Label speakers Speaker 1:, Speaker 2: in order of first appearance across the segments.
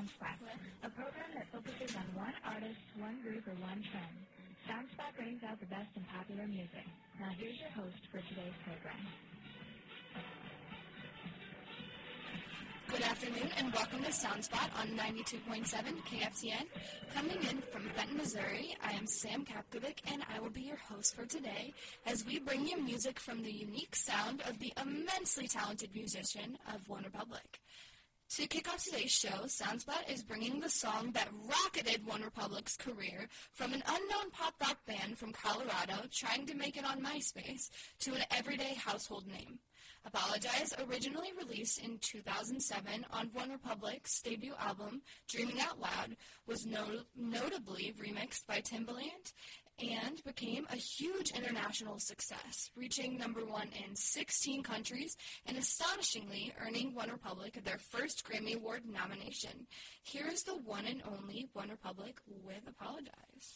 Speaker 1: SoundSpot, a program that focuses on one artist, one group, or one trend. SoundSpot brings out the best in popular music. Now here's your host for today's program.
Speaker 2: Good afternoon and welcome to SoundSpot on 92.7 KFCN. Coming in from Fenton, Missouri, I am Sam Kapkovic and I will be your host for today as we bring you music from the unique sound of the immensely talented musician of OneRepublic. To kick off today's show, SoundSpot is bringing the song that rocketed OneRepublic's career from an unknown pop-rock band from Colorado trying to make it on MySpace to an everyday household name. Apologize, originally released in 2007 on OneRepublic's debut album, Dreaming Out Loud, was notably remixed by Timbaland and became a huge international success, reaching number 1 in 16 countries and astonishingly earning OneRepublic their first Grammy Award nomination. Here is the one and only OneRepublic with Apologize.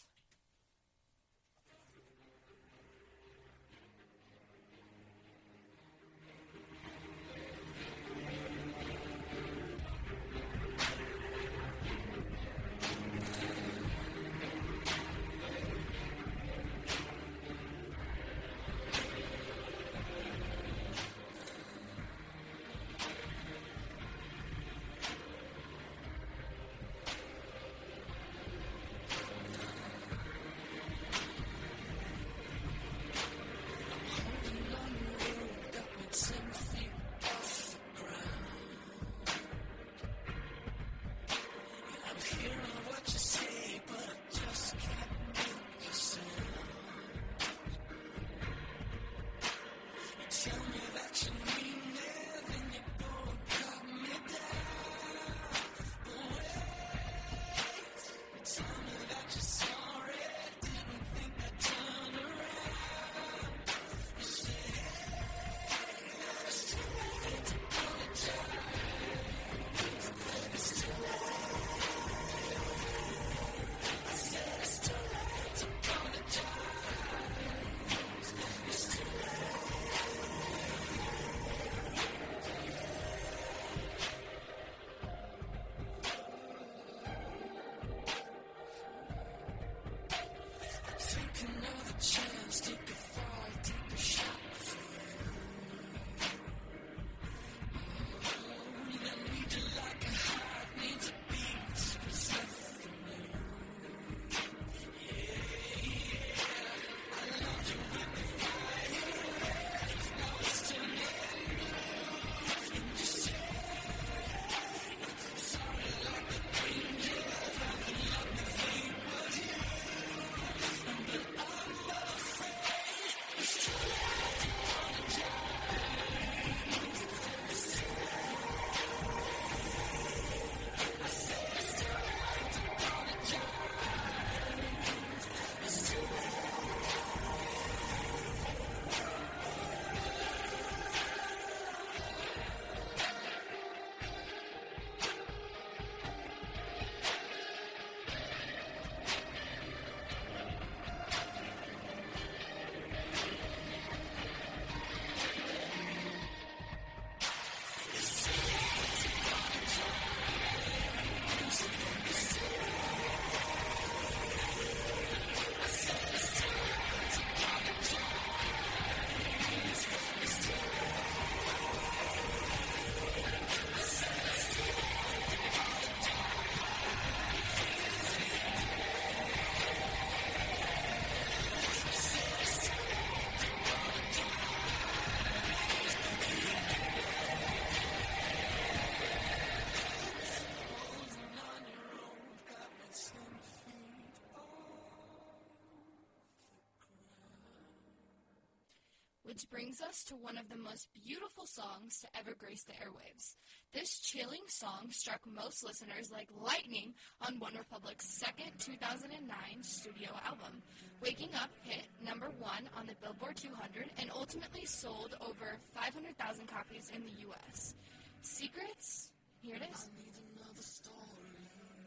Speaker 2: Which brings us to one of the most beautiful songs to ever grace the airwaves. This chilling song struck most listeners like lightning on OneRepublic's second 2009 studio album. Waking Up hit number 1 on the Billboard 200 and ultimately sold over 500,000 copies in the U.S. Secrets? Here it is.
Speaker 3: I need another story.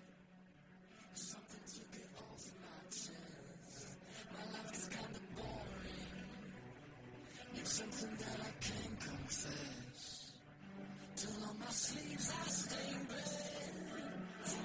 Speaker 3: Something to get off my chest. My life is kind of boring. Need something that I can confess. Till on my sleeves I stay red.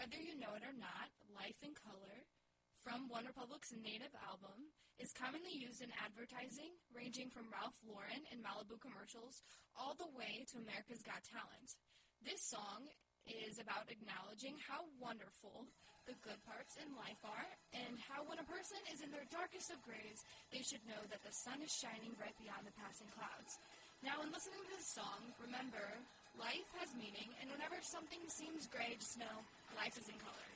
Speaker 2: Whether You Know It or Not, Life in Color, from OneRepublic's native album, is commonly used in advertising, ranging from Ralph Lauren and Malibu commercials all the way to America's Got Talent. This song is about acknowledging how wonderful the good parts in life are, and how when a person is in their darkest of graves, they should know that the sun is shining right beyond the passing clouds. Now, in listening to this song, remember, life has meaning, and whenever something seems gray, just know life is in color.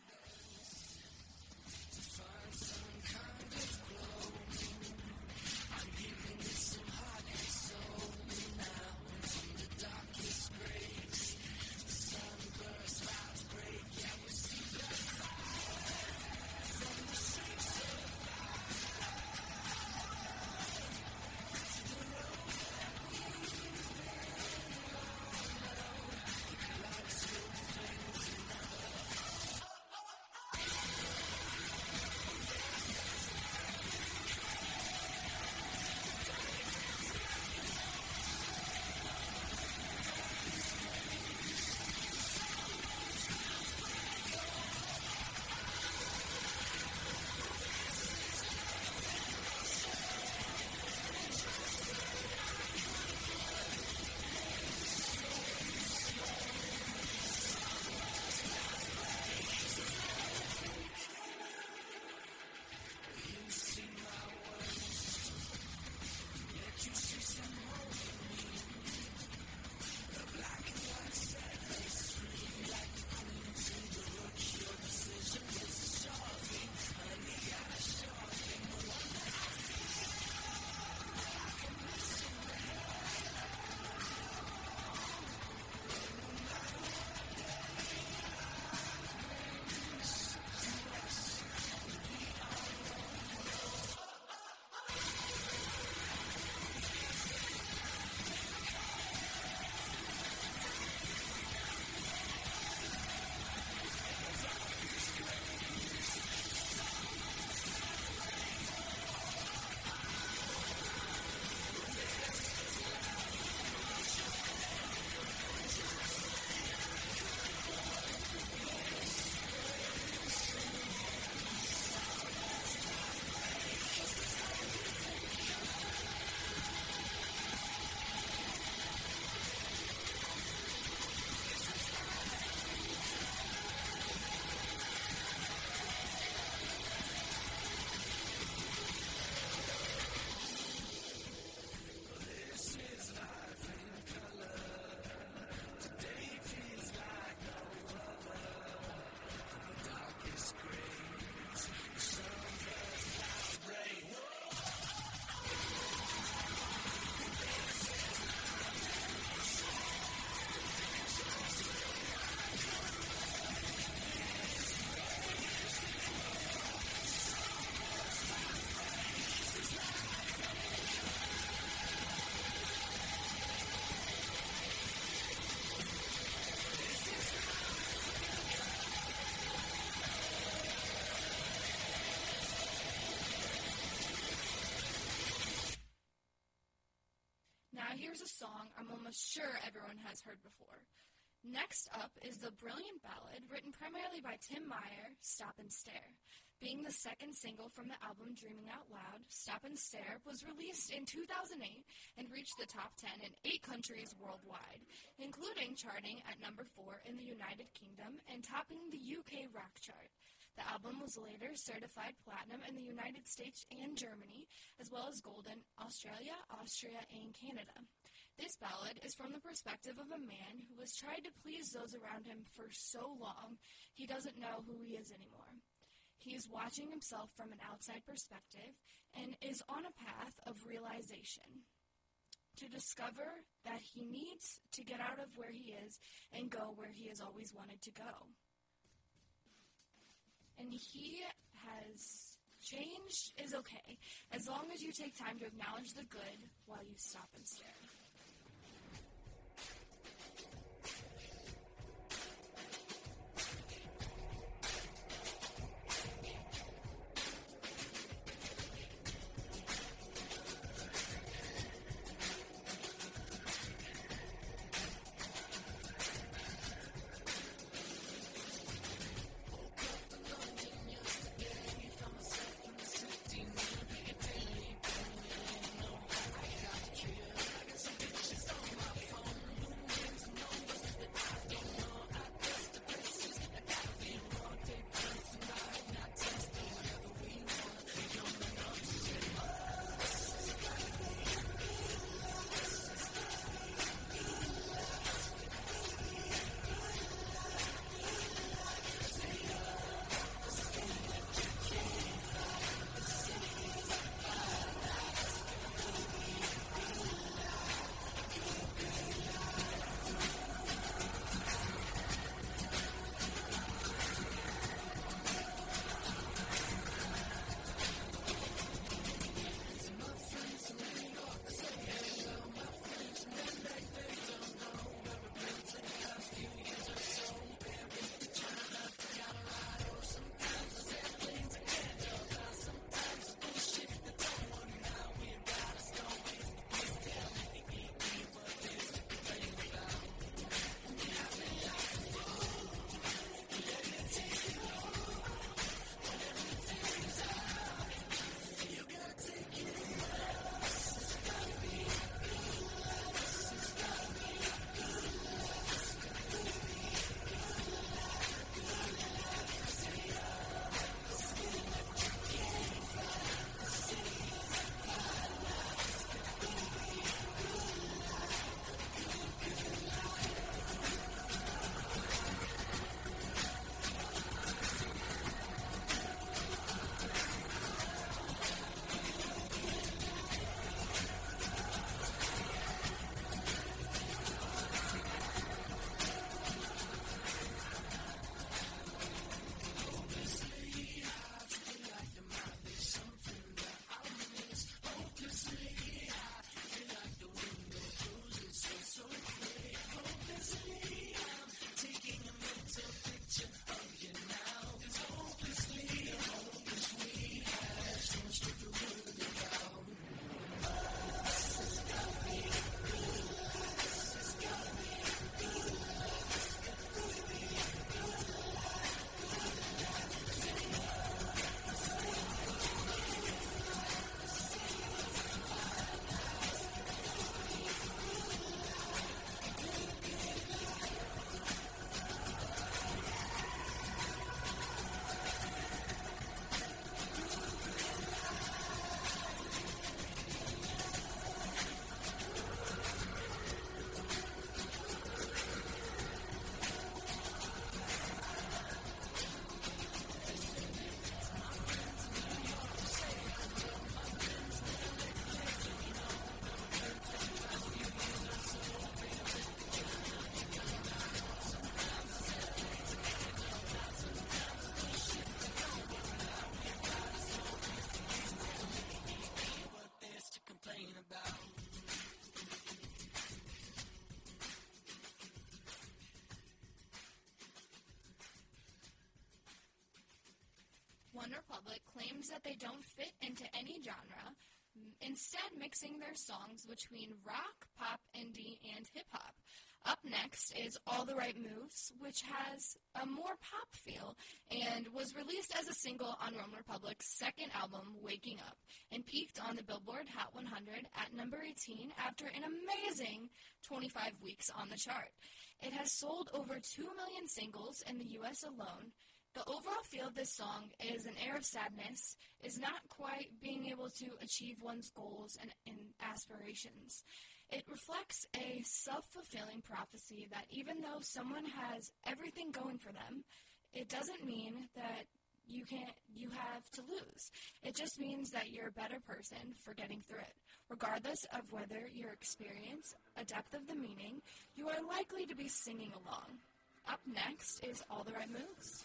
Speaker 3: To find some kind of glow, I'm giving it some heart and soul. Now, from the darkest graves, the sun bursts, clouds break, yeah, we see the fire from the streets of to the road that we've been on. Clouds still flames
Speaker 2: Now here's a song I'm almost sure everyone has heard before. Next up is the brilliant ballad written primarily by Tim Meyer, Stop and Stare. Being the second single from the album Dreaming Out Loud, Stop and Stare was released in 2008 and reached the top 10 in 8 countries worldwide, including charting at number 4 in the United Kingdom and topping the UK rock chart. The album was later certified platinum in the United States and Germany, as well as gold in Australia, Austria, and Canada. This ballad is from the perspective of a man who has tried to please those around him for so long, he doesn't know who he is anymore. He is watching himself from an outside perspective and is on a path of realization to discover that he needs to get out of where he is and go where he has always wanted to go. And he has changed is okay, as long as you take time to acknowledge the good while you stop and stare. One Republic claims that they don't fit into any genre, instead mixing their songs between rock, pop, indie, and hip-hop. Up next is All the Right Moves, which has a more pop feel and was released as a single on One Republic's second album, Waking Up, and peaked on the Billboard Hot 100 at number 18 after an amazing 25 weeks on the chart. It has sold over 2 million singles in the U.S. alone. The overall feel of this song is an air of sadness, is not quite being able to achieve one's goals and aspirations. It reflects a self-fulfilling prophecy that even though someone has everything going for them, it doesn't mean that you have to lose. It just means that you're a better person for getting through it. Regardless of whether your experience, a depth of the meaning, you are likely to be singing along. Up next is All the Right Moves.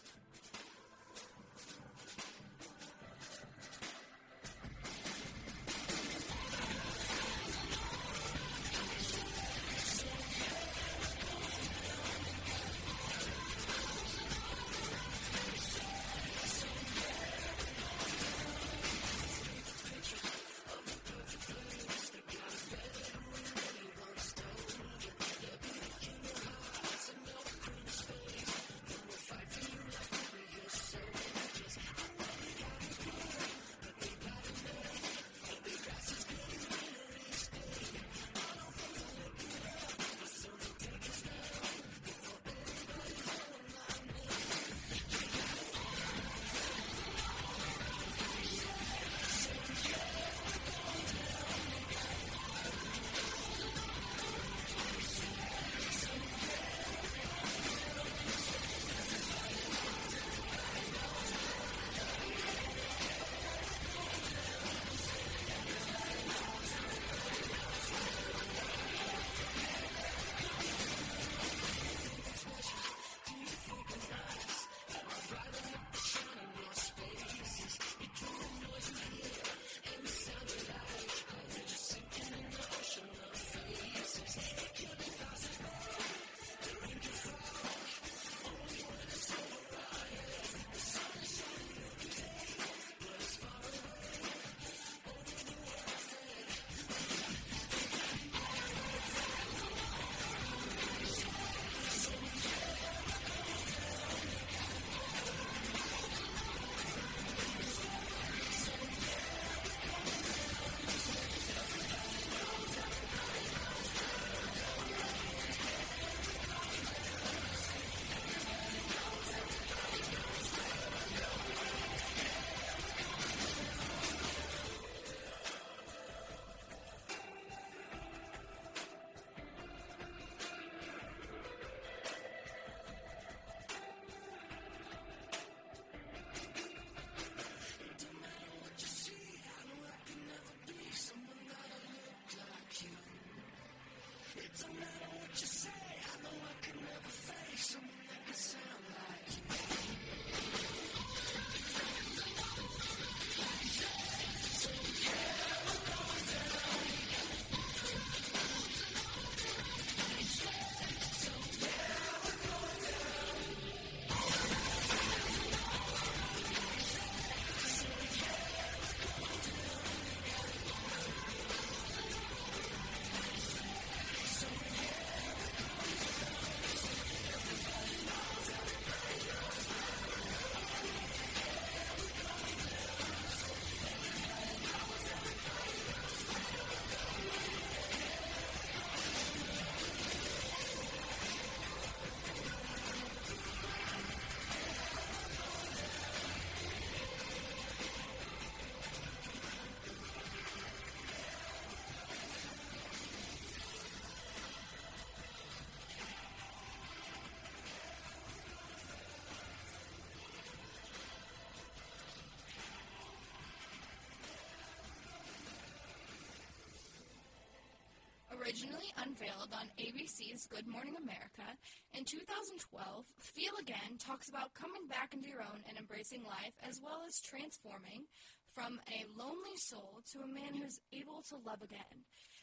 Speaker 2: Originally unveiled on ABC's Good Morning America, in 2012, Feel Again talks about coming back into your own and embracing life, as well as transforming from a lonely soul to a man who's able to love again.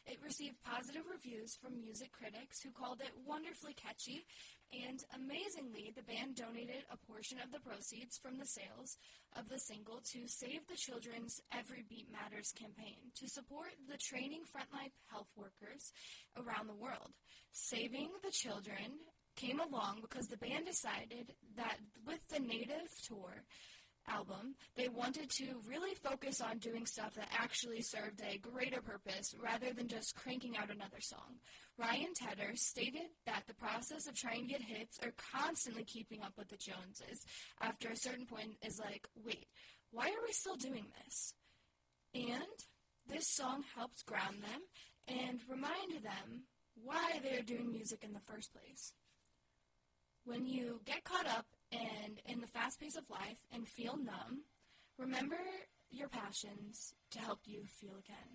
Speaker 2: It received positive reviews from music critics who called it wonderfully catchy, and amazingly, the band donated a portion of the proceeds from the sales of the single to Save the Children's Every Beat Matters campaign to support the training frontline health workers around the world. Saving the Children came along because the band decided that with the Native Tour album, they wanted to really focus on doing stuff that actually served a greater purpose rather than just cranking out another song. Ryan Tedder stated that the process of trying to get hits or constantly keeping up with the Joneses after a certain point is like, wait, why are we still doing this? And this song helps ground them and remind them why they're doing music in the first place. When you get caught up and in the fast pace of life and feel numb, remember your passions to help you feel again.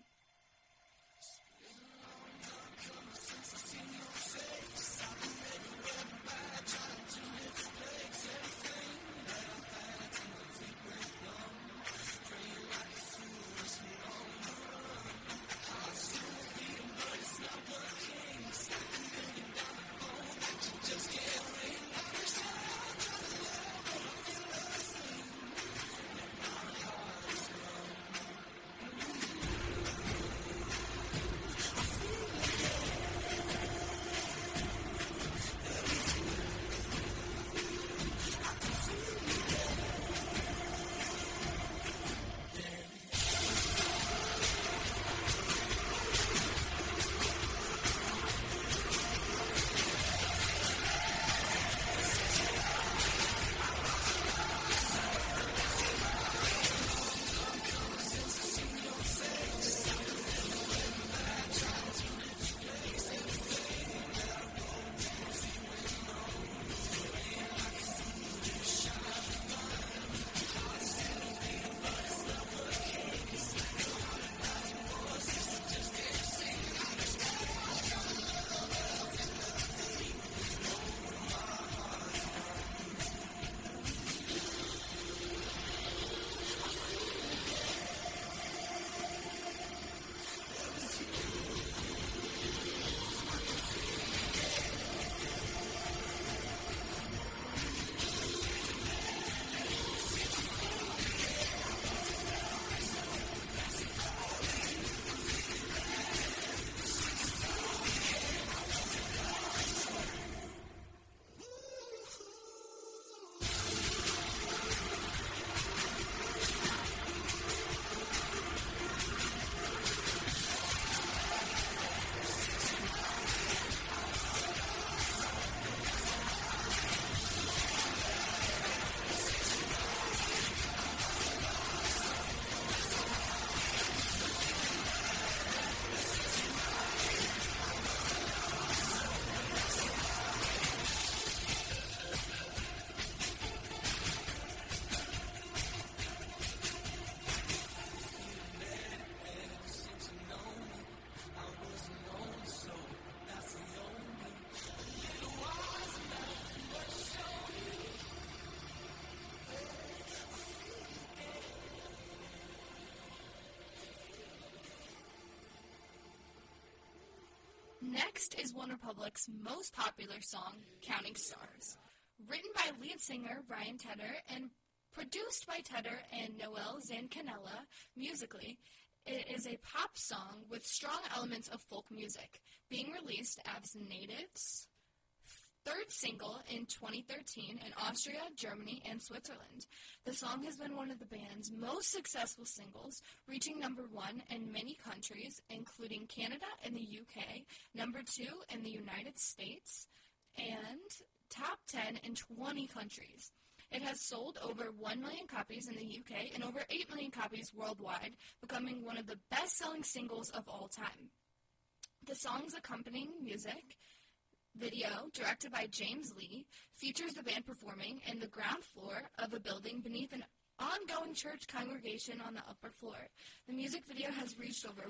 Speaker 2: Next is OneRepublic's most popular song, Counting Stars. Written by lead singer Ryan Tedder and produced by Tedder and Noel Zancanella musically, it is a pop song with strong elements of folk music, being released as Native's third single in 2013 in Austria, Germany, and Switzerland. The song has been one of the band's most successful singles, reaching number 1 in many countries, including Canada and the UK, number 2 in the United States, and top 10 in 20 countries. It has sold over 1 million copies in the UK and over 8 million copies worldwide, becoming one of the best-selling singles of all time. The song's accompanying music video, directed by James Lee, features the band performing in the ground floor of a building beneath an ongoing church congregation on the upper floor. The music video has reached over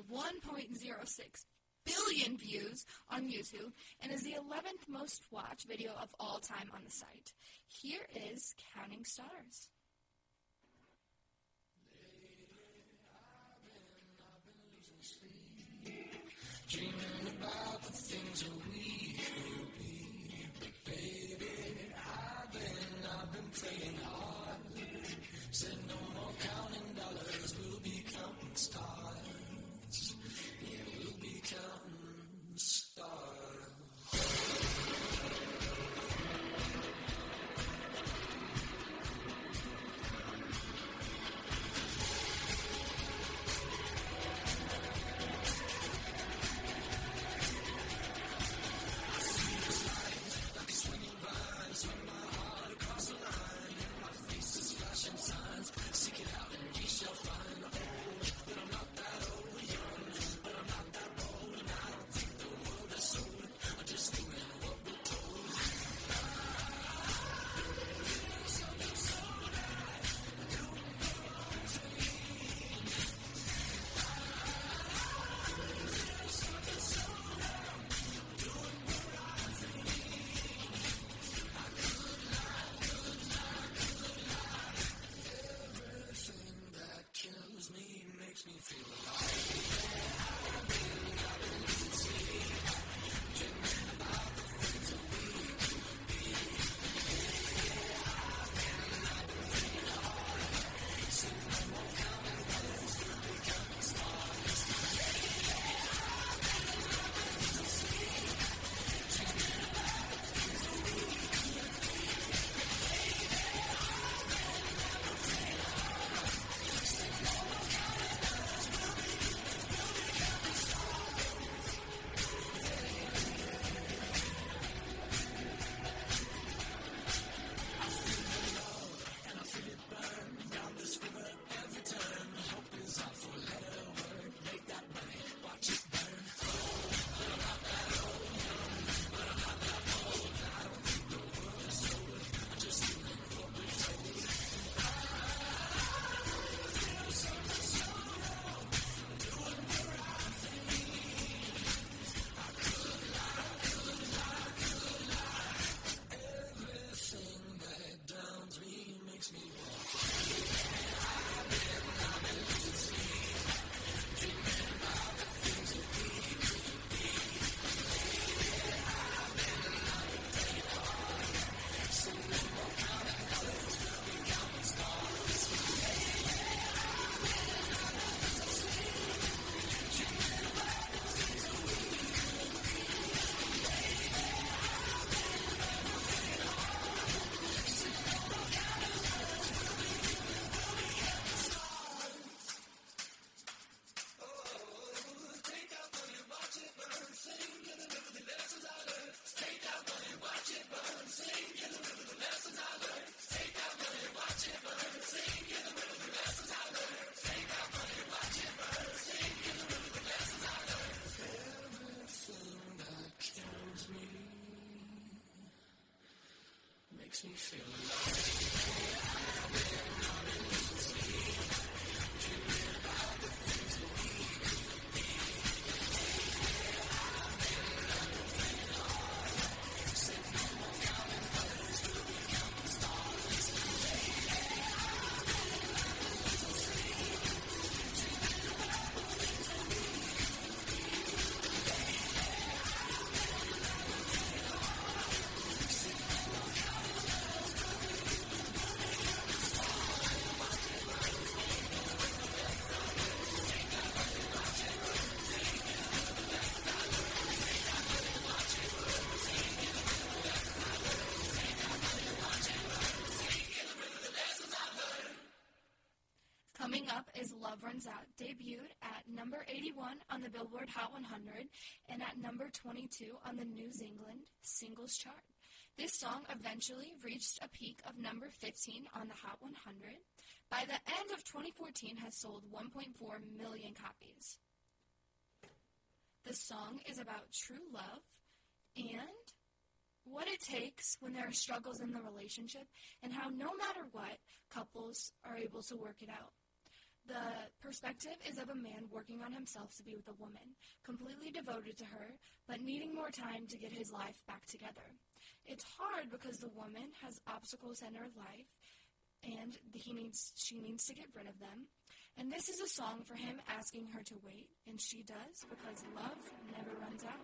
Speaker 2: 1.06 billion views on YouTube and is the 11th most watched video of all time on the site. Here is Counting Stars. Coming up is Love Runs Out, debuted at number 81 on the Billboard Hot 100 and at number 22 on the New Zealand Singles Chart. This song eventually reached a peak of number 15 on the Hot 100. By the end of 2014, has sold 1.4 million copies. The song is about true love and what it takes when there are struggles in the relationship and how no matter what, couples are able to work it out. The perspective is of a man working on himself to be with a woman, completely devoted to her, but needing more time to get his life back together. It's hard because the woman has obstacles in her life, and she needs to get rid of them. And this is a song for him asking her to wait, and she does, because love never runs out.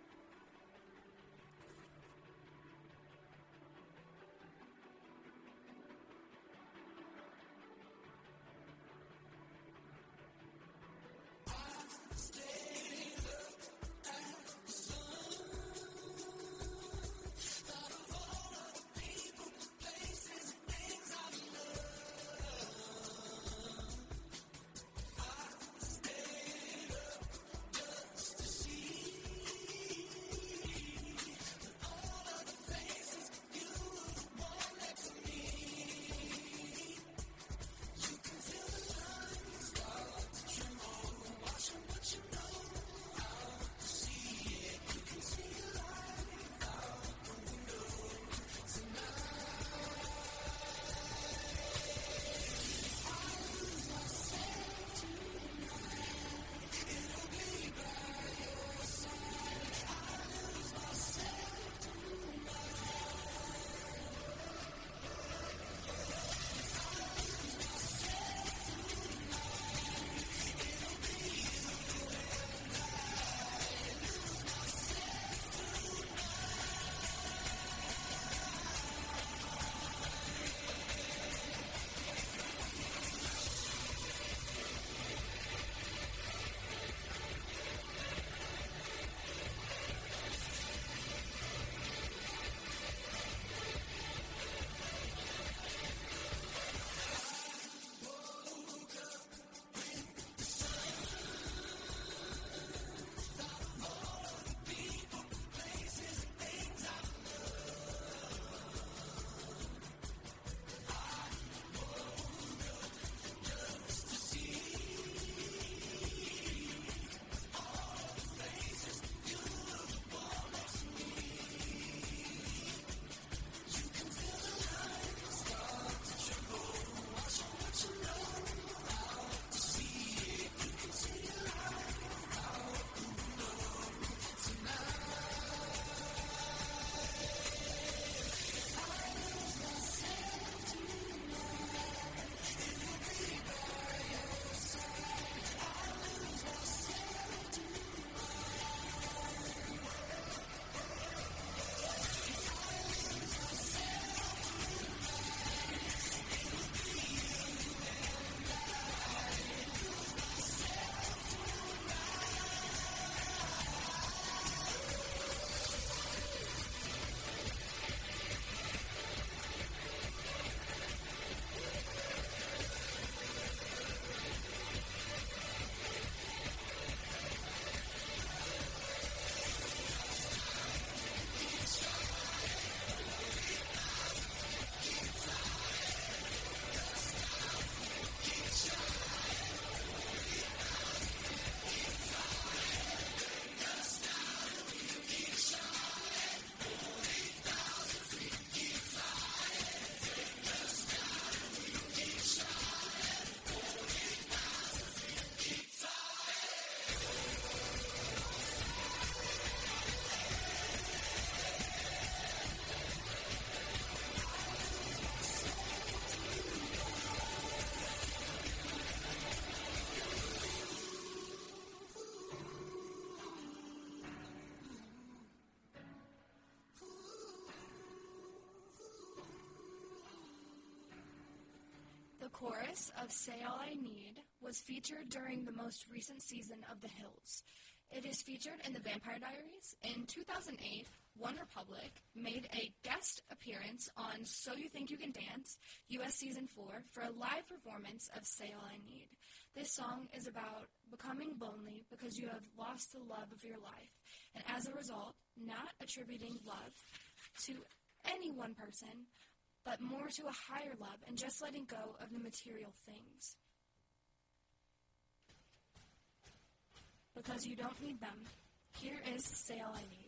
Speaker 2: The chorus of Say All I Need was featured during the most recent season of The Hills. It is featured in The Vampire Diaries. In 2008, OneRepublic made a guest appearance on So You Think You Can Dance, U.S. Season 4, for a live performance of Say All I Need. This song is about becoming lonely because you have lost the love of your life, and as a result, not attributing love to any one person, but more to a higher love and just letting go of the material things. Because you don't need them, here is Say All I Need.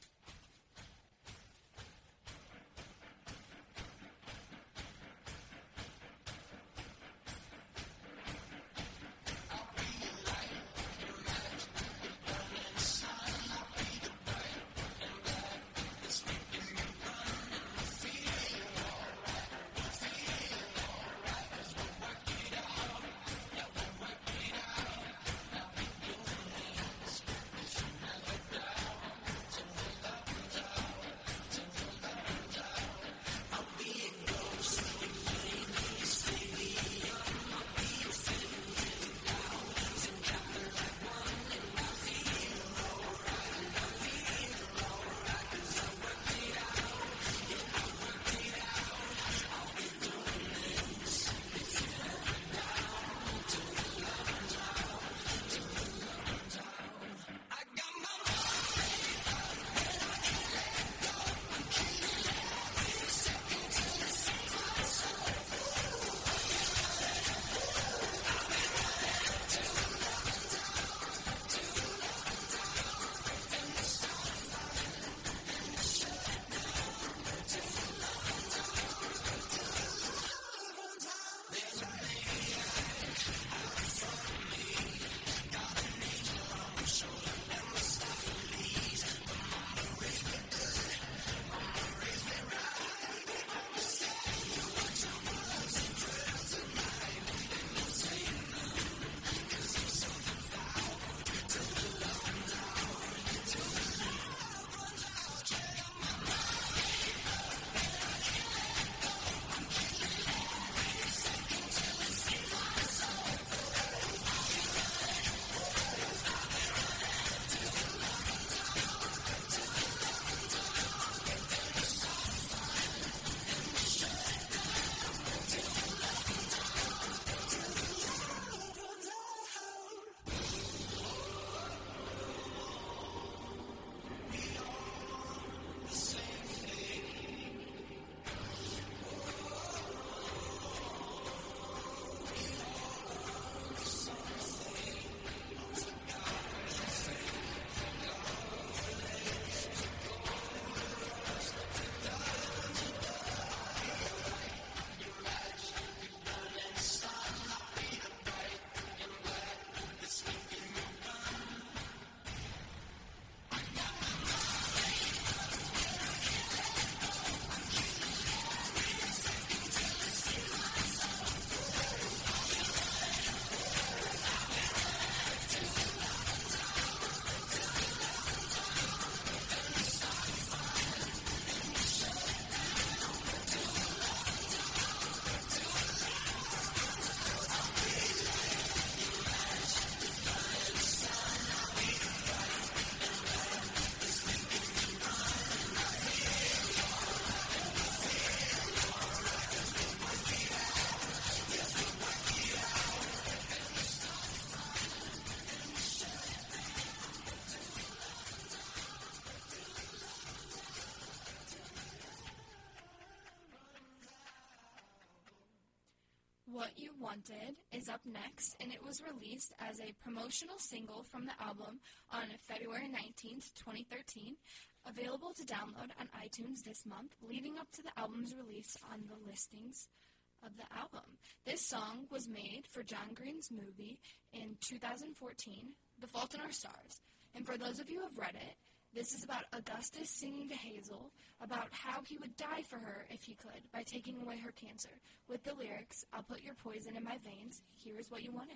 Speaker 2: What You Wanted is up next, and it was released as a promotional single from the album on February 19th, 2013, available to download on iTunes this month, leading up to the album's release on the listings of the album. This song was made for John Green's movie in 2014, The Fault in Our Stars. And for those of you who have read it, this is about Augustus singing to Hazel about how he would die for her if he could by taking away her cancer. With the lyrics, "I'll put your poison in my veins. Here is what you wanted."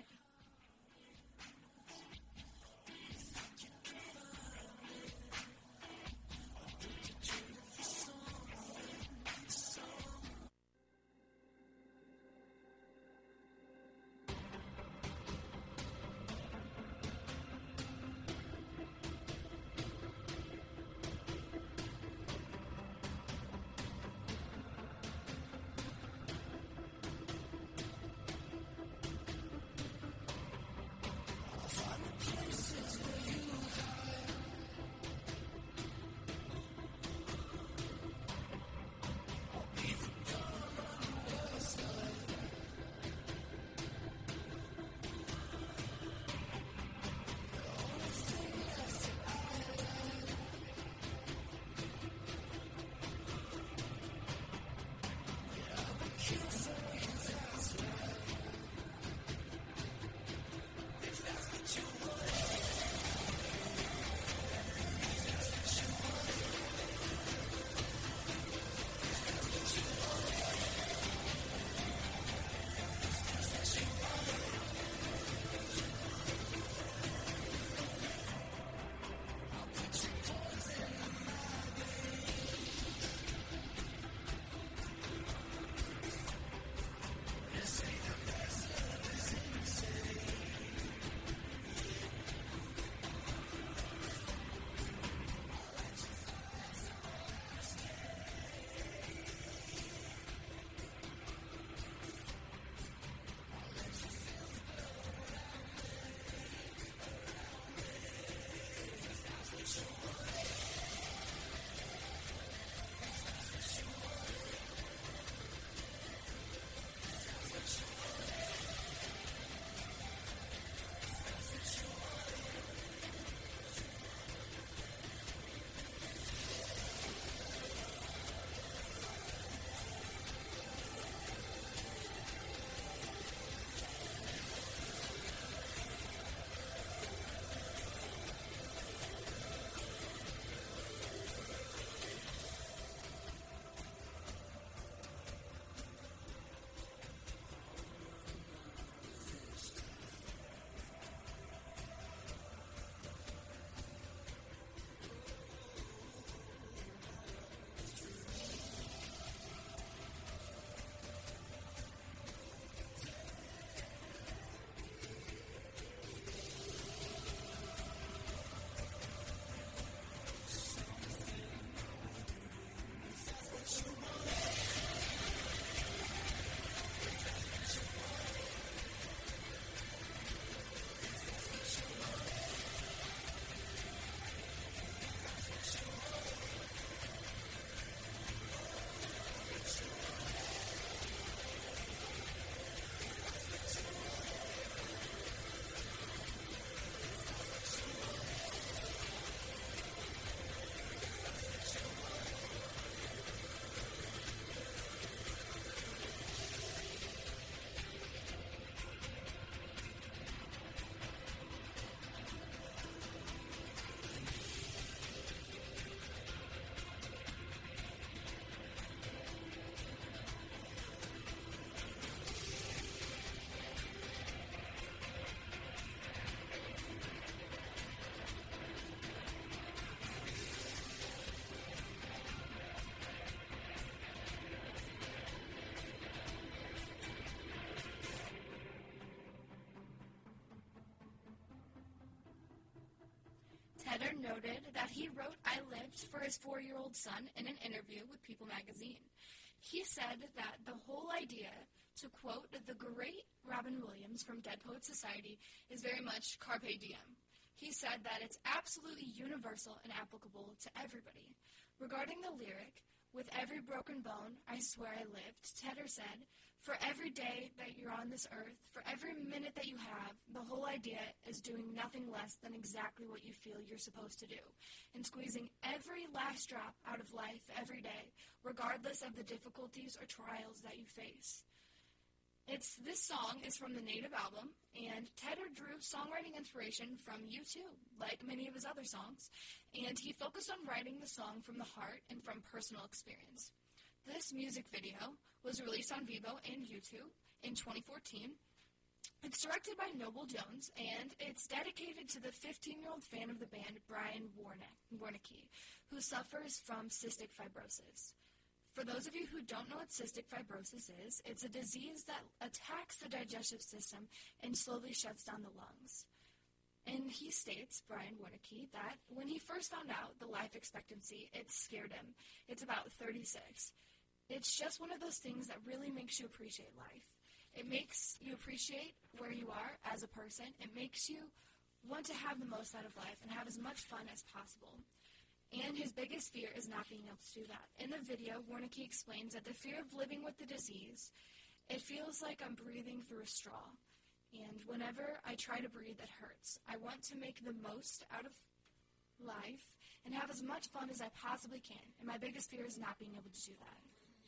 Speaker 2: noted that he wrote I Lived for his 4-year-old son in an interview with People magazine. He said that the whole idea, to quote the great Robin Williams from Dead Poets Society, is very much carpe diem. He said that it's absolutely universal and applicable to everybody. Regarding the lyric, with every broken bone, I swear I lived, Tedder said, for every day that you're on this earth, for every minute that you have, the whole idea is doing nothing less than exactly what you feel you're supposed to do, and squeezing every last drop out of life every day, regardless of the difficulties or trials that you face. This song is from the Native album, and Tedder drew songwriting inspiration from U2, like many of his other songs, and he focused on writing the song from the heart and from personal experience. This music video was released on Vevo and YouTube in 2014. It's directed by Noble Jones, and it's dedicated to the 15-year-old fan of the band, Brian Warnecke, who suffers from cystic fibrosis. For those of you who don't know what cystic fibrosis is, it's a disease that attacks the digestive system and slowly shuts down the lungs. And he states, Brian Warnecke, that when he first found out the life expectancy, it scared him. It's about 36. It's just one of those things that really makes you appreciate life. It makes you appreciate where you are as a person. It makes you want to have the most out of life and have as much fun as possible. And his biggest fear is not being able to do that. In the video, Warnecke explains that the fear of living with the disease, it feels like I'm breathing through a straw. And whenever I try to breathe, it hurts. I want to make the most out of life and have as much fun as I possibly can. And my biggest fear is not being able to do that.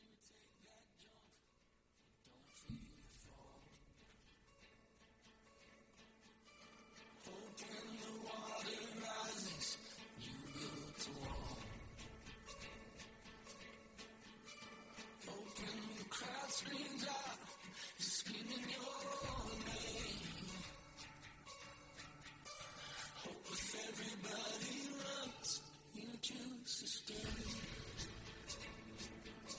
Speaker 3: Screams out, screaming your name. Hope if everybody runs, you choose to stay.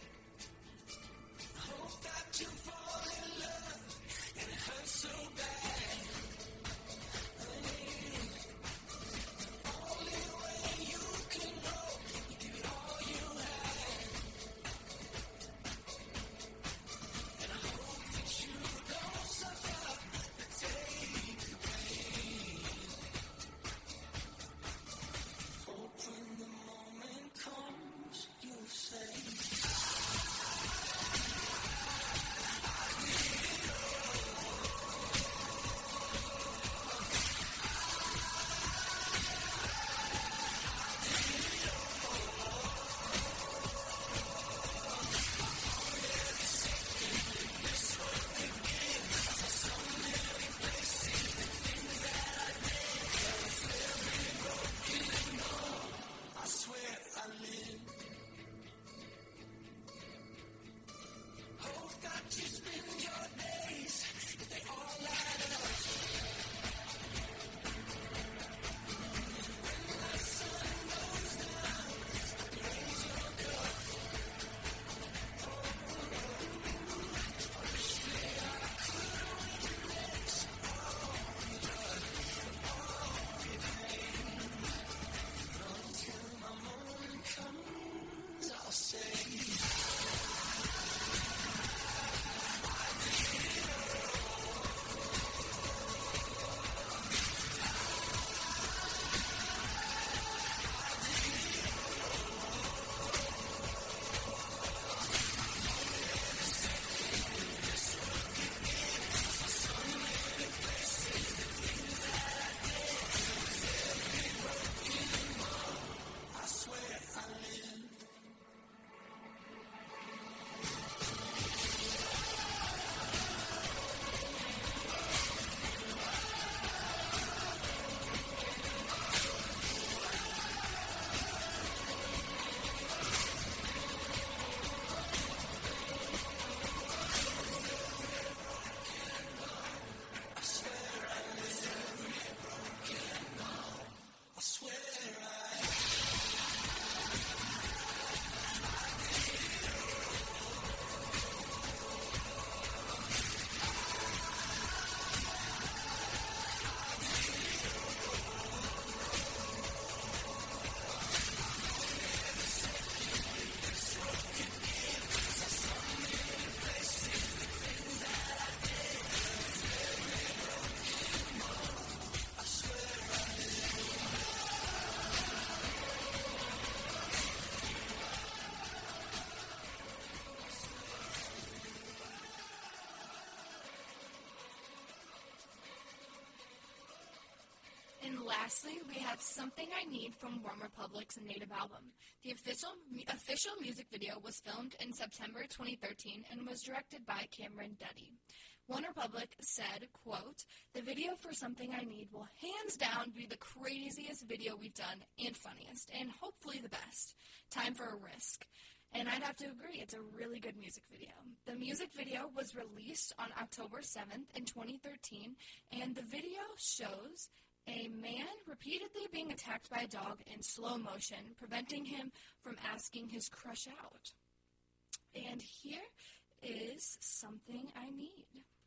Speaker 2: And lastly, we have Something I Need from Warm Republic's native album. The official music video was filmed in September 2013 and was directed by Cameron Duddy. One Republic said, quote, "The video for Something I Need will hands down be the craziest video we've done and funniest, and hopefully the best. Time for a risk." And I'd have to agree, it's a really good music video. The music video was released on October 7th in 2013, and the video shows a man repeatedly being attacked by a dog in slow motion, preventing him from asking his crush out. And here is Something I Need.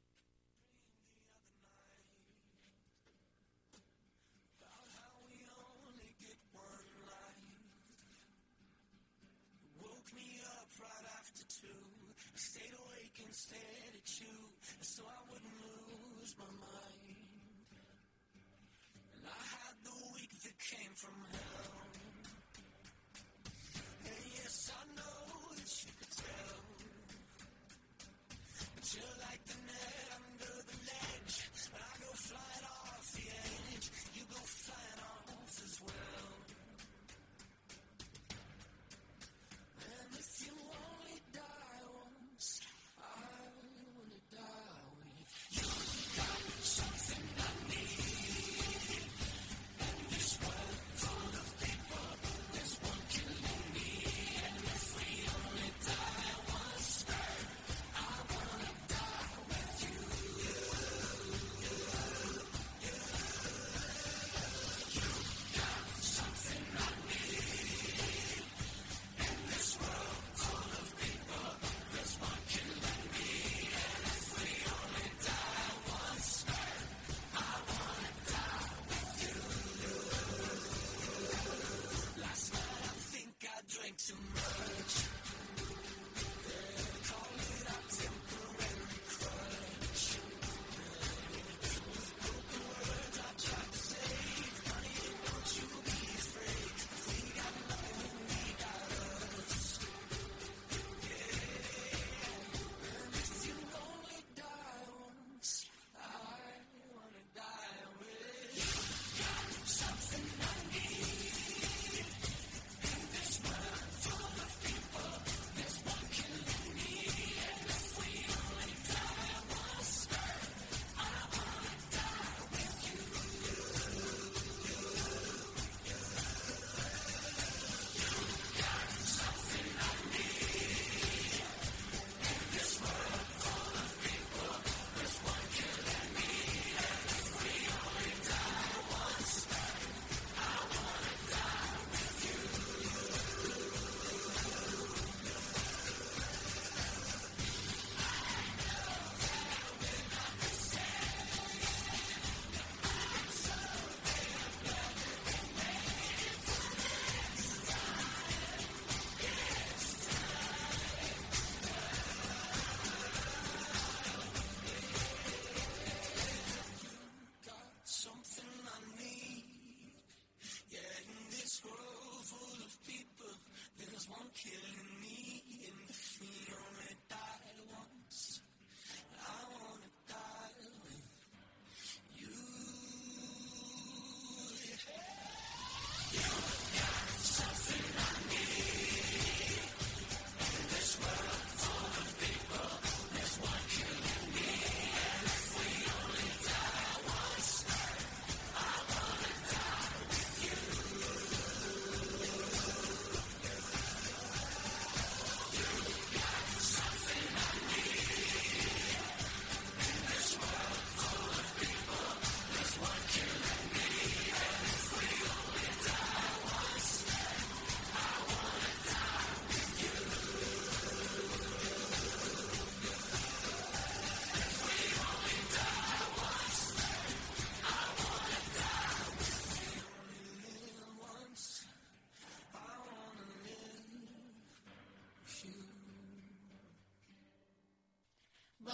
Speaker 3: Stayed awake and stared at you, so I wouldn't lose my mind. And I had the week that came from hell. And yes, I know that you could tell, but you're like the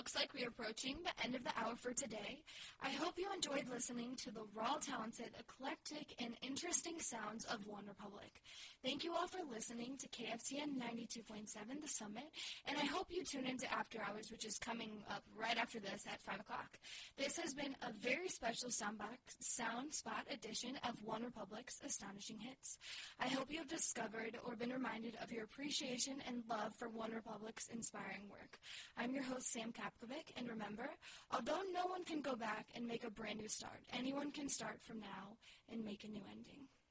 Speaker 2: looks like we are approaching the end of the hour for today. I hope you enjoyed listening to the raw, talented, eclectic, and interesting sounds of OneRepublic. Thank you all for listening to KFCN 92.7 The Summit, and I hope you tune into After Hours, which is coming up right after this at 5 o'clock. This has been a very special Sound Spot edition of OneRepublic's Astonishing Hits. I hope you have discovered or been reminded of your appreciation and love for OneRepublic's inspiring work. I'm your host, Sam Kapkovic, and remember, although no one can go back and make a brand new start, anyone can start from now and make a new ending.